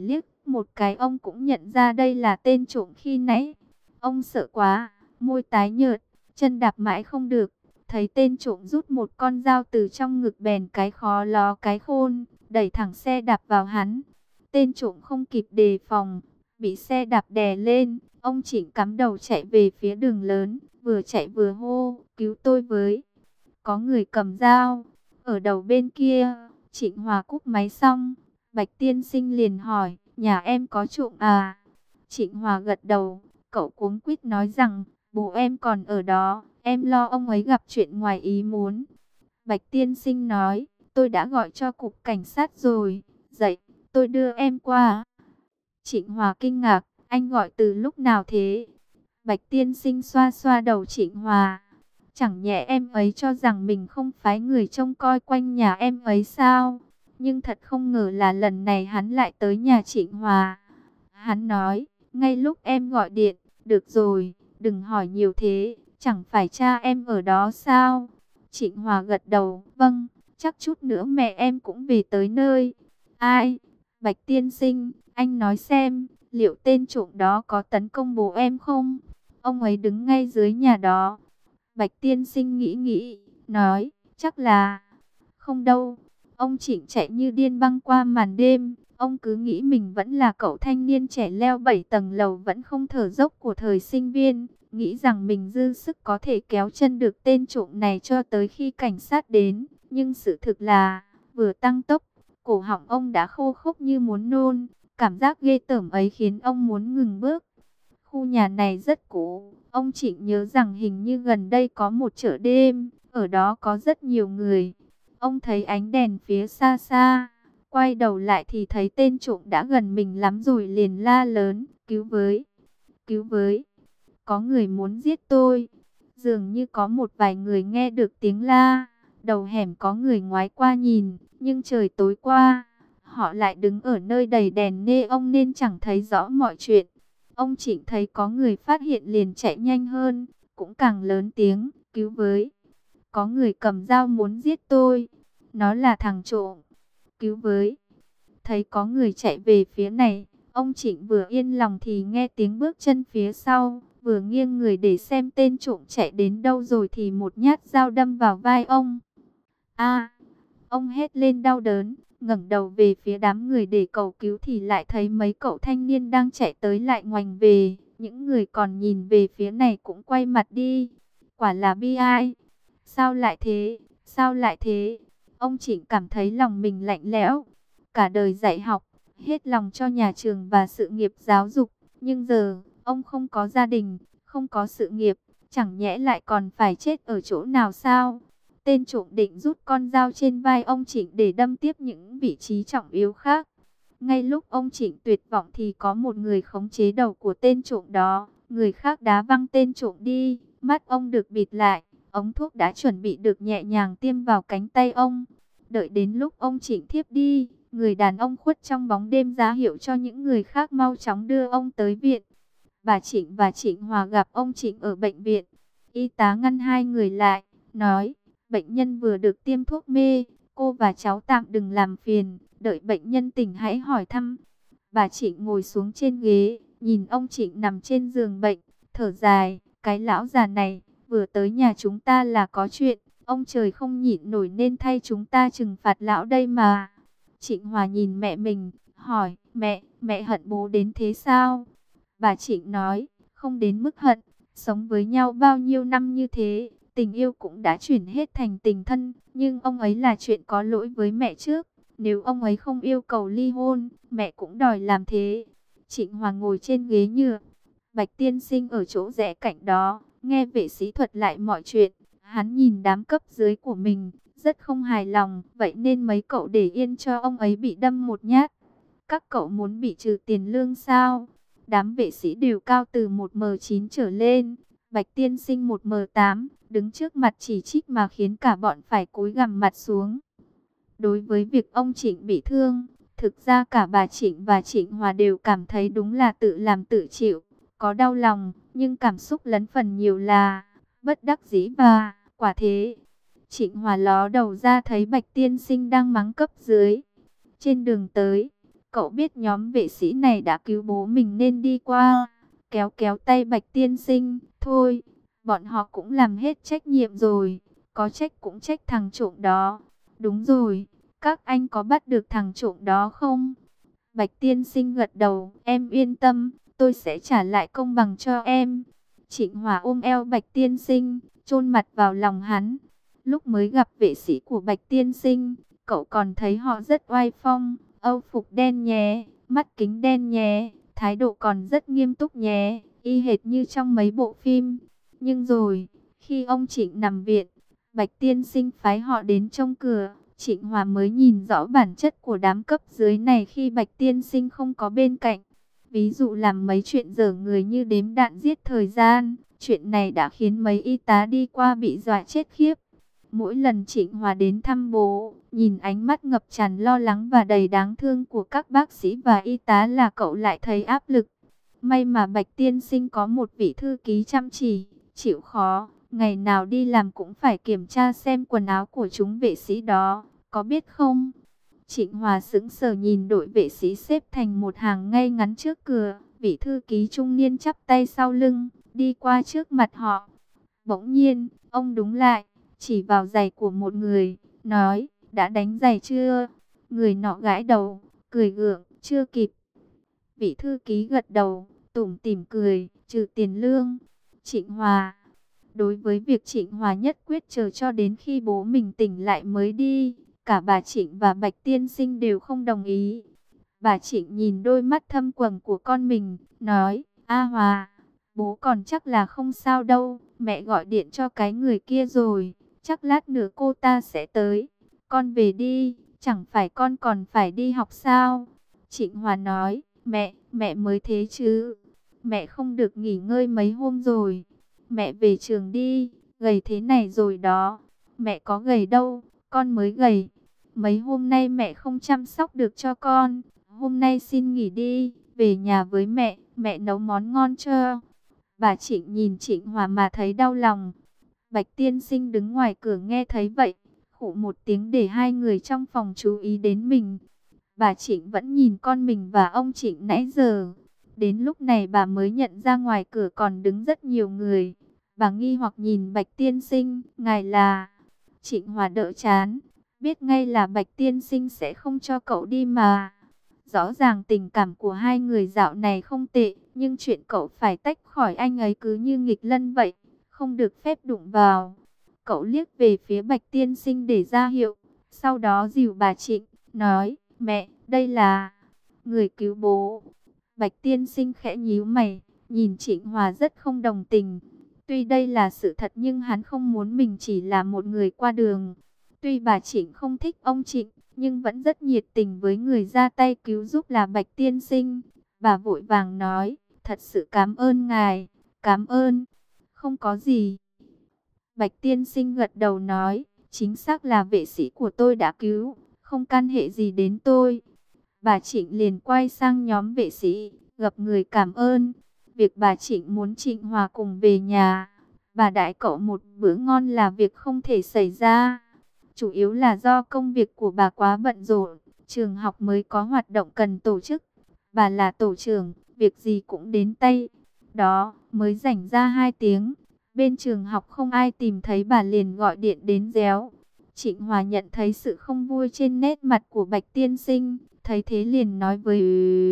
một cái ông cũng nhận ra đây là tên trộm khi nãy. Ông sợ quá, môi tái nhợt, chân đạp mãi không được. Thấy tên trộm rút một con dao từ trong ngực bèn cái khó ló cái khôn, đẩy thẳng xe đạp vào hắn. Tên trộm không kịp đề phòng, bị xe đạp đè lên. Ông Trịnh cắm đầu chạy về phía đường lớn, vừa chạy vừa hô, cứu tôi với. Có người cầm dao, ở đầu bên kia. Trịnh Hòa cúp máy xong, Bạch Tiên Sinh liền hỏi, nhà em có trộm à? Trịnh Hòa gật đầu, cậu cuống quýt nói rằng, bố em còn ở đó, em lo ông ấy gặp chuyện ngoài ý muốn. Bạch Tiên Sinh nói, tôi đã gọi cho cục cảnh sát rồi, dậy, tôi đưa em qua. Trịnh Hòa kinh ngạc, anh gọi từ lúc nào thế? Bạch Tiên Sinh xoa xoa đầu Trịnh Hòa. Chẳng nhẽ em ấy cho rằng mình không phái người trông coi quanh nhà em ấy sao? Nhưng thật không ngờ là lần này hắn lại tới nhà Trịnh Hòa. Hắn nói, ngay lúc em gọi điện, được rồi, đừng hỏi nhiều thế, chẳng phải cha em ở đó sao? Trịnh Hòa gật đầu, vâng, chắc chút nữa mẹ em cũng về tới nơi. Ai? Bạch Tiên Sinh, anh nói xem, liệu tên trộm đó có tấn công bố em không? Ông ấy đứng ngay dưới nhà đó. Bạch Tiên Sinh nghĩ nghĩ, nói, chắc là... Không đâu, ông Trịnh chạy như điên băng qua màn đêm. Ông cứ nghĩ mình vẫn là cậu thanh niên trẻ leo bảy tầng lầu vẫn không thở dốc của thời sinh viên. Nghĩ rằng mình dư sức có thể kéo chân được tên trộm này cho tới khi cảnh sát đến. Nhưng sự thực là, vừa tăng tốc, cổ họng ông đã khô khốc như muốn nôn. Cảm giác ghê tởm ấy khiến ông muốn ngừng bước. Khu nhà này rất cũ. Ông Trịnh nhớ rằng hình như gần đây có một chợ đêm. Ở đó có rất nhiều người. Ông thấy ánh đèn phía xa xa. Quay đầu lại thì thấy tên trộm đã gần mình lắm rồi liền la lớn. Cứu với! Cứu với! Có người muốn giết tôi. Dường như có một vài người nghe được tiếng la. Đầu hẻm có người ngoái qua nhìn. Nhưng trời tối qua. Họ lại đứng ở nơi đầy đèn neon nên chẳng thấy rõ mọi chuyện. Ông Trịnh thấy có người phát hiện liền chạy nhanh hơn. Cũng càng lớn tiếng. Cứu với! Có người cầm dao muốn giết tôi. Nó là thằng trộm. Cứu với! Thấy có người chạy về phía này. Ông Trịnh vừa yên lòng thì nghe tiếng bước chân phía sau. Vừa nghiêng người để xem tên trộm chạy đến đâu rồi thì một nhát dao đâm vào vai ông. A! Ông hét lên đau đớn, ngẩng đầu về phía đám người để cầu cứu thì lại thấy mấy cậu thanh niên đang chạy tới lại ngoảnh về. Những người còn nhìn về phía này cũng quay mặt đi. Quả là bi ai. Sao lại thế? Sao lại thế? Ông Trịnh cảm thấy lòng mình lạnh lẽo. Cả đời dạy học, hết lòng cho nhà trường và sự nghiệp giáo dục. Nhưng giờ, ông không có gia đình, không có sự nghiệp. Chẳng nhẽ lại còn phải chết ở chỗ nào sao? Tên trộm định rút con dao trên vai ông Trịnh để đâm tiếp những vị trí trọng yếu khác. Ngay lúc ông Trịnh tuyệt vọng thì có một người khống chế đầu của tên trộm đó. Người khác đá văng tên trộm đi, mắt ông được bịt lại. Ống thuốc đã chuẩn bị được nhẹ nhàng tiêm vào cánh tay ông. Đợi đến lúc ông Trịnh thiếp đi, người đàn ông khuất trong bóng đêm ra hiệu cho những người khác mau chóng đưa ông tới viện. Bà Trịnh và Trịnh Hòa gặp ông Trịnh ở bệnh viện. Y tá ngăn hai người lại, nói, bệnh nhân vừa được tiêm thuốc mê, cô và cháu tạm đừng làm phiền, đợi bệnh nhân tỉnh hãy hỏi thăm. Bà Trịnh ngồi xuống trên ghế, nhìn ông Trịnh nằm trên giường bệnh, thở dài, cái lão già này, vừa tới nhà chúng ta là có chuyện, ông trời không nhịn nổi nên thay chúng ta trừng phạt lão đây mà. Trịnh Hòa nhìn mẹ mình, hỏi, mẹ, mẹ hận bố đến thế sao? Bà Trịnh nói, không đến mức hận, sống với nhau bao nhiêu năm như thế, tình yêu cũng đã chuyển hết thành tình thân, nhưng ông ấy là chuyện có lỗi với mẹ trước. Nếu ông ấy không yêu cầu ly hôn, mẹ cũng đòi làm thế. Trịnh Hòa ngồi trên ghế nhựa, Bạch Tiên Sinh ở chỗ rẽ cạnh đó, nghe vệ sĩ thuật lại mọi chuyện. Hắn nhìn đám cấp dưới của mình, rất không hài lòng, vậy nên mấy cậu để yên cho ông ấy bị đâm một nhát. Các cậu muốn bị trừ tiền lương sao? Đám vệ sĩ đều cao từ một mét chín trở lên, Bạch Tiên Sinh một mét tám, đứng trước mặt chỉ trích mà khiến cả bọn phải cúi gằm mặt xuống. Đối với việc ông Trịnh bị thương, thực ra cả bà Trịnh và Trịnh Hòa đều cảm thấy đúng là tự làm tự chịu, có đau lòng, nhưng cảm xúc lấn phần nhiều là bất đắc dĩ và quả thế. Trịnh Hòa ló đầu ra thấy Bạch Tiên Sinh đang mắng cấp dưới. Trên đường tới, Cậu biết nhóm vệ sĩ này đã cứu bố mình nên đi qua, kéo kéo tay Bạch tiên sinh. Thôi, bọn họ cũng làm hết trách nhiệm rồi, có trách cũng trách thằng trộm đó. Đúng rồi, các anh có bắt được thằng trộm đó không? Bạch tiên sinh gật đầu, em yên tâm, tôi sẽ trả lại công bằng cho em. Trịnh Hòa ôm eo Bạch tiên sinh, chôn mặt vào lòng hắn. Lúc mới gặp vệ sĩ của Bạch tiên sinh, cậu còn thấy họ rất oai phong, âu phục đen nhé, mắt kính đen nhé, thái độ còn rất nghiêm túc nhé, y hệt như trong mấy bộ phim. Nhưng rồi, khi ông Trịnh nằm viện, Bạch tiên sinh phái họ đến trông cửa, Trịnh Hòa mới nhìn rõ bản chất của đám cấp dưới này khi Bạch tiên sinh không có bên cạnh. Ví dụ làm mấy chuyện dở người như đếm đạn giết thời gian, chuyện này đã khiến mấy y tá đi qua bị dọa chết khiếp. Mỗi lần Trịnh Hòa đến thăm bố, nhìn ánh mắt ngập tràn lo lắng và đầy đáng thương của các bác sĩ và y tá là cậu lại thấy áp lực. May mà Bạch tiên sinh có một vị thư ký chăm chỉ, chịu khó, ngày nào đi làm cũng phải kiểm tra xem quần áo của chúng vệ sĩ đó, có biết không? Trịnh Hòa sững sờ nhìn đội vệ sĩ xếp thành một hàng ngay ngắn trước cửa, vị thư ký trung niên chắp tay sau lưng, đi qua trước mặt họ. Bỗng nhiên, ông đúng lại, chỉ vào giày của một người, nói, đã đánh giày chưa? Người nọ gãi đầu, cười gượng, chưa kịp. Vị thư ký gật đầu, tủm tỉm cười, trừ tiền lương. Trịnh Hòa. Đối với việc Trịnh Hòa nhất quyết chờ cho đến khi bố mình tỉnh lại mới đi, cả bà Trịnh và Bạch tiên sinh đều không đồng ý. Bà Trịnh nhìn đôi mắt thâm quầng của con mình, nói, A Hòa, bố còn chắc là không sao đâu, mẹ gọi điện cho cái người kia rồi, chắc lát nữa cô ta sẽ tới. Con về đi, chẳng phải con còn phải đi học sao? Trịnh Hòa nói, mẹ, mẹ mới thế chứ, mẹ không được nghỉ ngơi mấy hôm rồi. Mẹ về trường đi, gầy thế này rồi đó. Mẹ có gầy đâu, con mới gầy. Mấy hôm nay mẹ không chăm sóc được cho con. Hôm nay xin nghỉ đi, về nhà với mẹ, mẹ nấu món ngon cho. Bà Trịnh nhìn Trịnh Hòa mà thấy đau lòng. Bạch tiên sinh đứng ngoài cửa nghe thấy vậy, khụ một tiếng để hai người trong phòng chú ý đến mình. Bà Trịnh vẫn nhìn con mình và ông Trịnh nãy giờ. Đến lúc này bà mới nhận ra ngoài cửa còn đứng rất nhiều người. Bà nghi hoặc nhìn Bạch tiên sinh, ngài là... Trịnh Hòa đỡ chán, biết ngay là Bạch tiên sinh sẽ không cho cậu đi mà. Rõ ràng tình cảm của hai người dạo này không tệ, nhưng chuyện cậu phải tách khỏi anh ấy cứ như nghịch lân vậy, không được phép đụng vào. Cậu liếc về phía Bạch tiên sinh để ra hiệu, sau đó dìu bà Trịnh, nói, mẹ, đây là người cứu bố. Bạch tiên sinh khẽ nhíu mày, nhìn Trịnh Hòa rất không đồng tình. Tuy đây là sự thật nhưng hắn không muốn mình chỉ là một người qua đường. Tuy bà Trịnh không thích ông Trịnh, nhưng vẫn rất nhiệt tình với người ra tay cứu giúp là Bạch tiên sinh. Bà vội vàng nói, thật sự cảm ơn ngài, cảm ơn, không có gì. Bạch tiên sinh gật đầu nói, chính xác là vệ sĩ của tôi đã cứu, không can hệ gì đến tôi. Bà Trịnh liền quay sang nhóm vệ sĩ, gặp người cảm ơn. Việc bà Trịnh muốn Trịnh Hòa cùng về nhà, bà đãi cậu một bữa ngon là việc không thể xảy ra. Chủ yếu là do công việc của bà quá bận rộn, trường học mới có hoạt động cần tổ chức. Bà là tổ trưởng, việc gì cũng đến tay. Đó, mới rảnh ra hai tiếng. Bên trường học không ai tìm thấy bà liền gọi điện đến réo. Trịnh Hòa nhận thấy sự không vui trên nét mặt của Bạch tiên sinh. Thấy thế liền nói với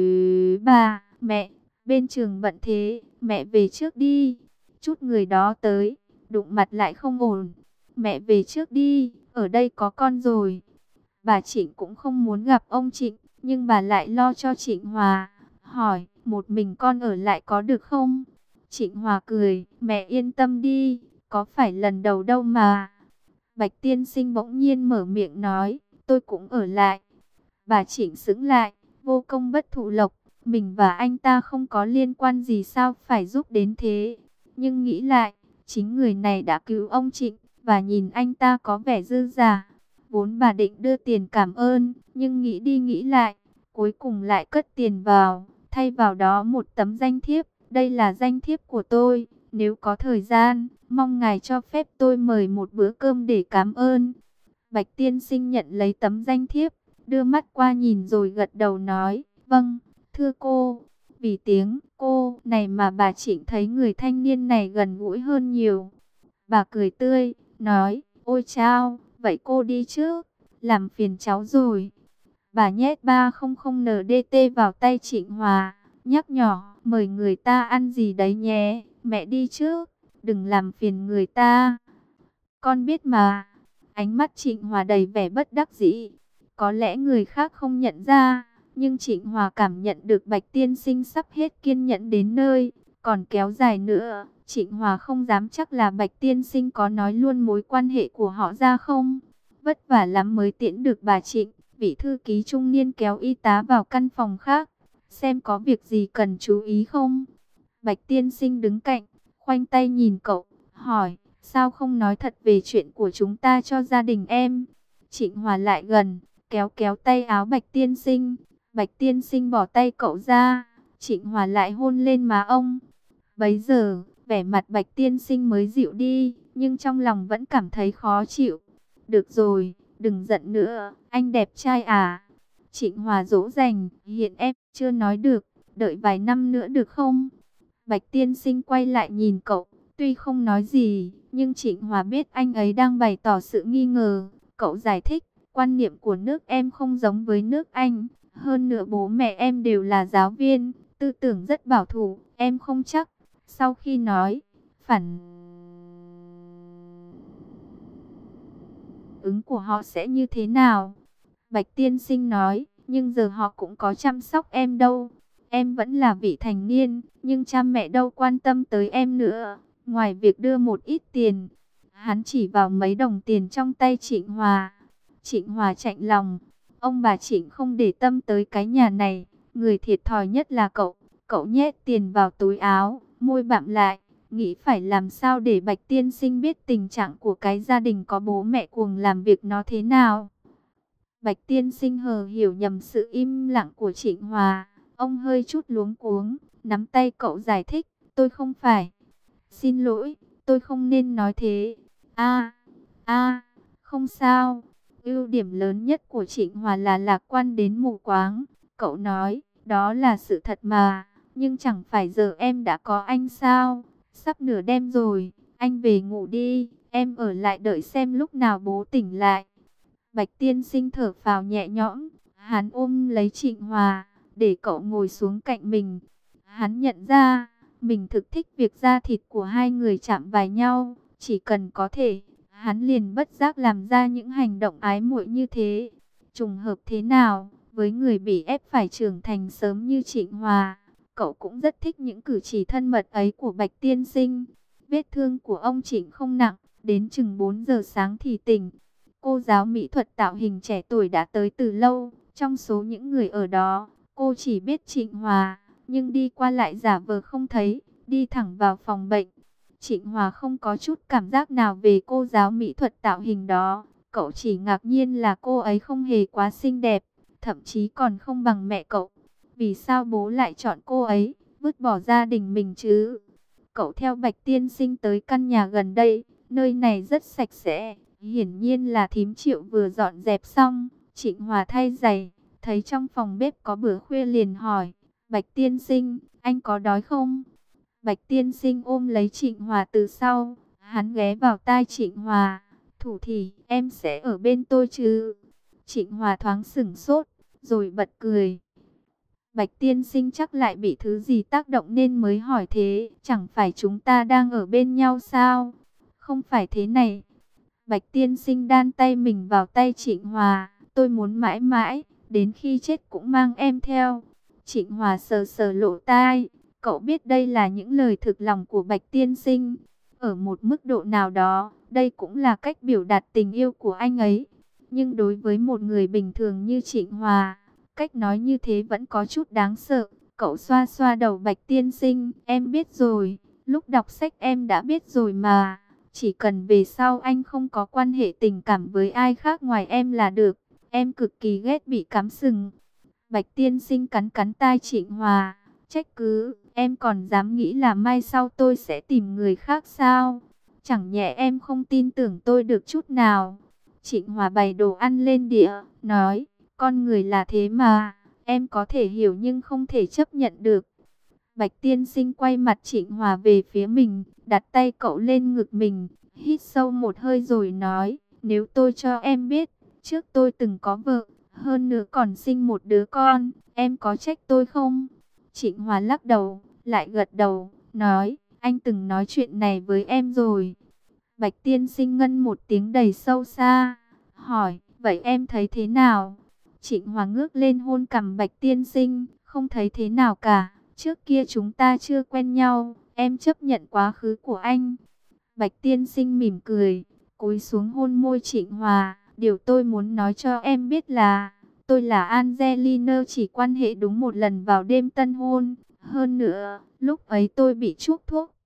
bà, mẹ, bên trường bận thế, mẹ về trước đi. Chút người đó tới, đụng mặt lại không ổn. Mẹ về trước đi, ở đây có con rồi. Bà Trịnh cũng không muốn gặp ông Trịnh, nhưng bà lại lo cho Trịnh Hòa. Hỏi, một mình con ở lại có được không? Trịnh Hòa cười, mẹ yên tâm đi, có phải lần đầu đâu mà. Bạch tiên sinh bỗng nhiên mở miệng nói, tôi cũng ở lại. Bà Trịnh sững lại, vô công bất thụ lộc, mình và anh ta không có liên quan gì sao phải giúp đến thế. Nhưng nghĩ lại, chính người này đã cứu ông Trịnh, và nhìn anh ta có vẻ dư dả. Vốn bà định đưa tiền cảm ơn, nhưng nghĩ đi nghĩ lại, cuối cùng lại cất tiền vào, thay vào đó một tấm danh thiếp. Đây là danh thiếp của tôi, nếu có thời gian, mong ngài cho phép tôi mời một bữa cơm để cảm ơn. Bạch tiên sinh nhận lấy tấm danh thiếp, đưa mắt qua nhìn rồi gật đầu nói, vâng, thưa cô. Vì tiếng cô này mà bà Trịnh thấy người thanh niên này gần gũi hơn nhiều. Bà cười tươi, nói, ôi chao, vậy cô đi trước, làm phiền cháu rồi. Bà nhét ba không không en đê tê vào tay Trịnh Hòa, nhắc nhỏ, mời người ta ăn gì đấy nhé, mẹ đi trước, đừng làm phiền người ta. Con biết mà. Ánh mắt Trịnh Hòa đầy vẻ bất đắc dĩ. Có lẽ người khác không nhận ra, nhưng Trịnh Hòa cảm nhận được Bạch Tiên Sinh sắp hết kiên nhẫn đến nơi, còn kéo dài nữa. Trịnh Hòa không dám chắc là Bạch Tiên Sinh có nói luôn mối quan hệ của họ ra không. Vất vả lắm mới tiễn được bà Trịnh. Vị thư ký trung niên kéo y tá vào căn phòng khác, xem có việc gì cần chú ý không. Bạch Tiên Sinh đứng cạnh, khoanh tay nhìn cậu, hỏi, sao không nói thật về chuyện của chúng ta cho gia đình em? Trịnh Hòa lại gần, kéo kéo tay áo Bạch Tiên Sinh. Bạch Tiên Sinh bỏ tay cậu ra, Trịnh Hòa lại hôn lên má ông. Bấy giờ, vẻ mặt Bạch Tiên Sinh mới dịu đi, nhưng trong lòng vẫn cảm thấy khó chịu. Được rồi, đừng giận nữa, anh đẹp trai à. Trịnh Hòa dỗ dành, hiện em chưa nói được, đợi vài năm nữa được không? Bạch Tiên Sinh quay lại nhìn cậu, tuy không nói gì, nhưng Trịnh Hòa biết anh ấy đang bày tỏ sự nghi ngờ. Cậu giải thích, quan niệm của nước em không giống với nước Anh. Hơn nữa bố mẹ em đều là giáo viên, tư tưởng rất bảo thủ, em không chắc. Sau khi nói, phản ứng của họ sẽ như thế nào? Bạch Tiên Sinh nói, nhưng giờ họ cũng có chăm sóc em đâu. Em vẫn là vị thành niên, nhưng cha mẹ đâu quan tâm tới em nữa, ngoài việc đưa một ít tiền. Hắn chỉ vào mấy đồng tiền trong tay Trịnh Hòa. Trịnh Hòa chạnh lòng, ông bà Trịnh không để tâm tới cái nhà này, người thiệt thòi nhất là cậu. Cậu nhét tiền vào túi áo, môi bặm lại, nghĩ phải làm sao để Bạch Tiên Sinh biết tình trạng của cái gia đình có bố mẹ cuồng làm việc nó thế nào. Bạch Tiên Sinh hờ hiểu nhầm sự im lặng của Trịnh Hòa. Ông hơi chút luống cuống, nắm tay cậu giải thích, tôi không phải. Xin lỗi, tôi không nên nói thế. A, a, không sao. Ưu điểm lớn nhất của Trịnh Hòa là lạc quan đến mù quáng. Cậu nói, đó là sự thật mà. Nhưng chẳng phải giờ em đã có anh sao? Sắp nửa đêm rồi, anh về ngủ đi. Em ở lại đợi xem lúc nào bố tỉnh lại. Bạch Tiên Sinh thở phào nhẹ nhõm. Hắn ôm lấy Trịnh Hòa, để cậu ngồi xuống cạnh mình. Hắn nhận ra, mình thực thích việc da thịt của hai người chạm vào nhau. Chỉ cần có thể, hắn liền bất giác làm ra những hành động ái muội như thế. Trùng hợp thế nào, với người bị ép phải trưởng thành sớm như Trịnh Hòa, cậu cũng rất thích những cử chỉ thân mật ấy của Bạch Tiên Sinh. Vết thương của ông Trịnh không nặng, đến chừng bốn giờ sáng thì tỉnh. Cô giáo mỹ thuật tạo hình trẻ tuổi đã tới từ lâu. Trong số những người ở đó, cô chỉ biết Trịnh Hòa, nhưng đi qua lại giả vờ không thấy, đi thẳng vào phòng bệnh. Trịnh Hòa không có chút cảm giác nào về cô giáo mỹ thuật tạo hình đó. Cậu chỉ ngạc nhiên là cô ấy không hề quá xinh đẹp, thậm chí còn không bằng mẹ cậu. Vì sao bố lại chọn cô ấy, vứt bỏ gia đình mình chứ? Cậu theo Bạch Tiên Sinh tới căn nhà gần đây, nơi này rất sạch sẽ. Hiển nhiên là thím Triệu vừa dọn dẹp xong. Trịnh Hòa thay giày, thấy trong phòng bếp có bữa khuya liền hỏi, Bạch Tiên Sinh, anh có đói không? Bạch Tiên Sinh ôm lấy Trịnh Hòa từ sau, hắn ghé vào tai Trịnh Hòa, thủ thỉ, em sẽ ở bên tôi chứ? Trịnh Hòa thoáng sửng sốt, rồi bật cười. Bạch Tiên Sinh chắc lại bị thứ gì tác động nên mới hỏi thế, chẳng phải chúng ta đang ở bên nhau sao? Không phải thế này. Bạch Tiên Sinh đan tay mình vào tay Trịnh Hòa, tôi muốn mãi mãi, đến khi chết cũng mang em theo. Trịnh Hòa sờ sờ lỗ tai, cậu biết đây là những lời thực lòng của Bạch Tiên Sinh. Ở một mức độ nào đó, đây cũng là cách biểu đạt tình yêu của anh ấy. Nhưng đối với một người bình thường như Trịnh Hòa, cách nói như thế vẫn có chút đáng sợ. Cậu xoa xoa đầu Bạch Tiên Sinh, em biết rồi, lúc đọc sách em đã biết rồi mà. Chỉ cần về sau anh không có quan hệ tình cảm với ai khác ngoài em là được. Em cực kỳ ghét bị cắm sừng. Bạch Tiên Sinh cắn cắn tai Trịnh Hòa, trách cứ, em còn dám nghĩ là mai sau tôi sẽ tìm người khác sao? Chẳng nhẽ em không tin tưởng tôi được chút nào? Trịnh Hòa bày đồ ăn lên đĩa, nói, Con người là thế mà, em có thể hiểu nhưng không thể chấp nhận được. Bạch tiên sinh quay mặt Trịnh Hòa về phía mình, đặt tay cậu lên ngực mình, hít sâu một hơi rồi nói, nếu tôi cho em biết, trước tôi từng có vợ, hơn nữa còn sinh một đứa con, em có trách tôi không? Trịnh Hòa lắc đầu, lại gật đầu, nói, anh từng nói chuyện này với em rồi. Bạch tiên sinh ngân một tiếng đầy sâu xa, hỏi, vậy em thấy thế nào? Trịnh Hòa ngước lên hôn cằm Bạch tiên sinh, không thấy thế nào cả. Trước kia chúng ta chưa quen nhau, em chấp nhận quá khứ của anh. Bạch tiên sinh mỉm cười, cúi xuống hôn môi Trịnh Hòa. Điều tôi muốn nói cho em biết là, tôi là Angelina chỉ quan hệ đúng một lần vào đêm tân hôn. Hơn nữa, lúc ấy tôi bị chuốc thuốc,